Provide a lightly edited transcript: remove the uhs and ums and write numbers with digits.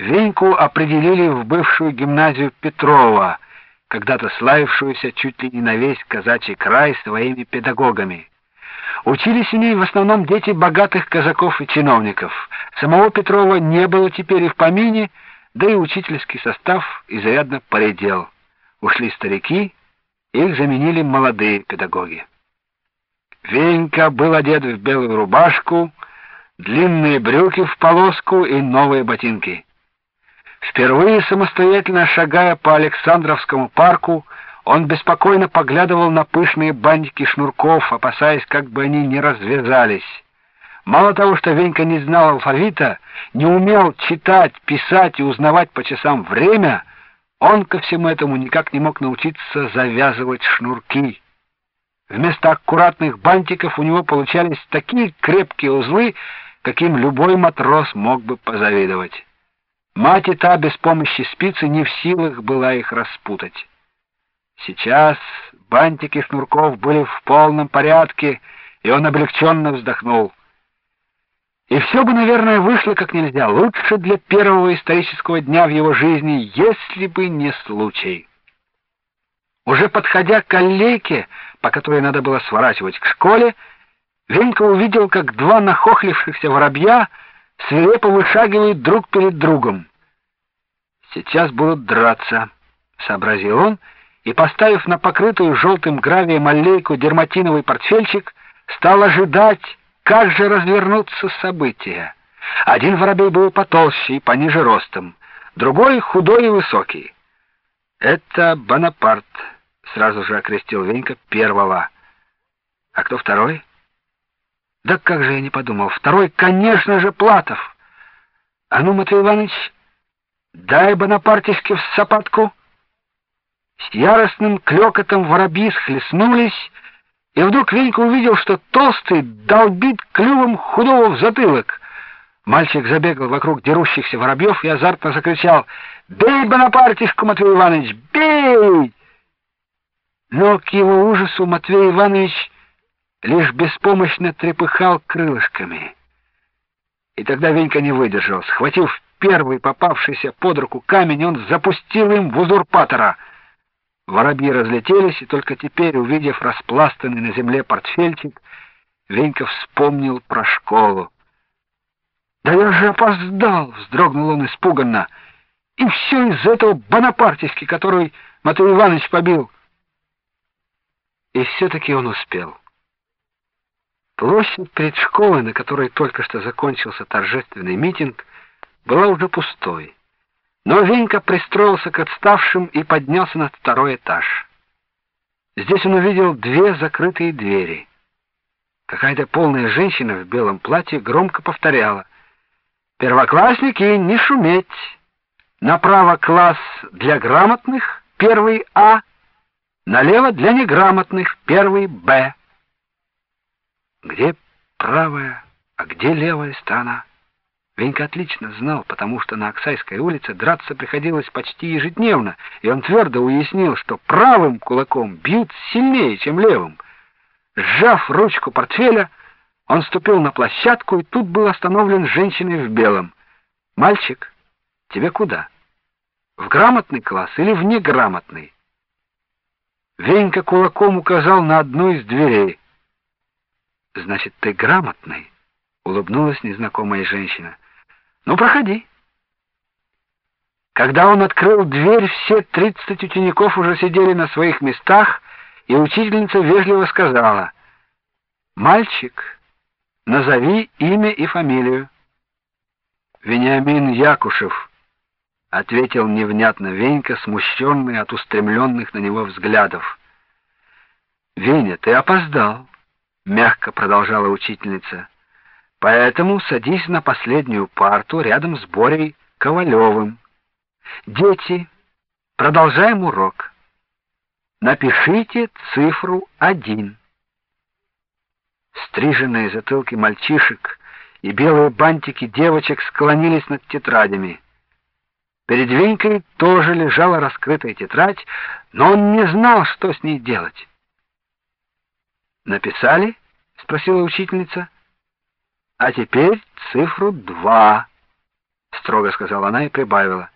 Веньку определили в бывшую гимназию Петрова, когда-то славившуюся чуть ли не на весь казачий край своими педагогами. Учились в ней в основном дети богатых казаков и чиновников. Самого Петрова не было теперь и в помине, да и учительский состав изрядно поредел. Ушли старики, их заменили молодые педагоги. Венька был одет в белую рубашку, длинные брюки в полоску и новые ботинки. Впервые самостоятельно шагая по Александровскому парку, он беспокойно поглядывал на пышные бантики шнурков, опасаясь, как бы они не развязались. Мало того, что Венька не знал алфавита, не умел читать, писать и узнавать по часам время, он ко всему этому никак не мог научиться завязывать шнурки. Вместо аккуратных бантиков у него получались такие крепкие узлы, каким любой матрос мог бы позавидовать. Мать и та без помощи спицы не в силах была их распутать. Сейчас бантики шнурков были в полном порядке, и он облегченно вздохнул. И все бы, наверное, вышло как нельзя лучше для первого исторического дня в его жизни, если бы не случай. Уже подходя к аллейке, по которой надо было сворачивать к школе, Венька увидел, как два нахохлившихся воробья свирепо вышагивают друг перед другом. «Сейчас будут драться», — сообразил он, и, поставив на покрытую желтым гравием аллейку дерматиновый портфельчик, стал ожидать, как же развернутся события. Один воробей был потолще и пониже ростом, другой худой и высокий. «Это Бонапарт», — сразу же окрестил Венька первого. «А кто второй?» «Да как же я не подумал! Второй, конечно же, Платов! А ну, Матвей Иванович, дай Бонапартишке в сапатку!» С яростным клёкотом воробьи схлестнулись, и вдруг Венька увидел, что толстый долбит клювом худого в затылок. Мальчик забегал вокруг дерущихся воробьев и азартно закричал: «Бей Бонапартишку, Матвей Иванович, бей!» Но к его ужасу Матвей Иванович лишь беспомощно трепыхал крылышками. И тогда Венька не выдержал. Схватив первый попавшийся под руку камень, он запустил им в узурпатора. Воробьи разлетелись, и только теперь, увидев распластанный на земле портфельчик, Венька вспомнил про школу. «Да я же опоздал!» — вздрогнул он испуганно. «И все из-за этого Бонапартишки, который Матвей Иванович побил!» И все-таки он успел. Площадь перед школой, на которой только что закончился торжественный митинг, была уже пустой. Но Венька пристроился к отставшим и поднялся на второй этаж. Здесь он увидел две закрытые двери. Какая-то полная женщина в белом платье громко повторяла: «Первоклассники, не шуметь! Направо класс для грамотных, первый А, налево для неграмотных, первый Б». Где правая, а где левая сторона? Венька отлично знал, потому что на Аксайской улице драться приходилось почти ежедневно, и он твердо уяснил, что правым кулаком бьют сильнее, чем левым. Сжав ручку портфеля, он ступил на площадку, и тут был остановлен женщиной в белом. «Мальчик, тебе куда? В грамотный класс или в неграмотный?» Венька кулаком указал на одну из дверей. «Значит, ты грамотный?» — улыбнулась незнакомая женщина. «Ну, проходи». Когда он открыл дверь, все 30 учеников уже сидели на своих местах, и учительница вежливо сказала: «Мальчик, назови имя и фамилию». «Вениамин Якушев», — ответил невнятно Венька, смущенный от устремленных на него взглядов. «Веня, ты опоздал», — мягко продолжала учительница. «Поэтому садись на последнюю парту рядом с Борей Ковалевым. Дети, продолжаем урок. Напишите цифру 1». Стриженные затылки мальчишек и белые бантики девочек склонились над тетрадями. Перед Венькой тоже лежала раскрытая тетрадь, но он не знал, что с ней делать. «Написали?» — спросила учительница. «А теперь цифру 2. строго сказала она и прибавила: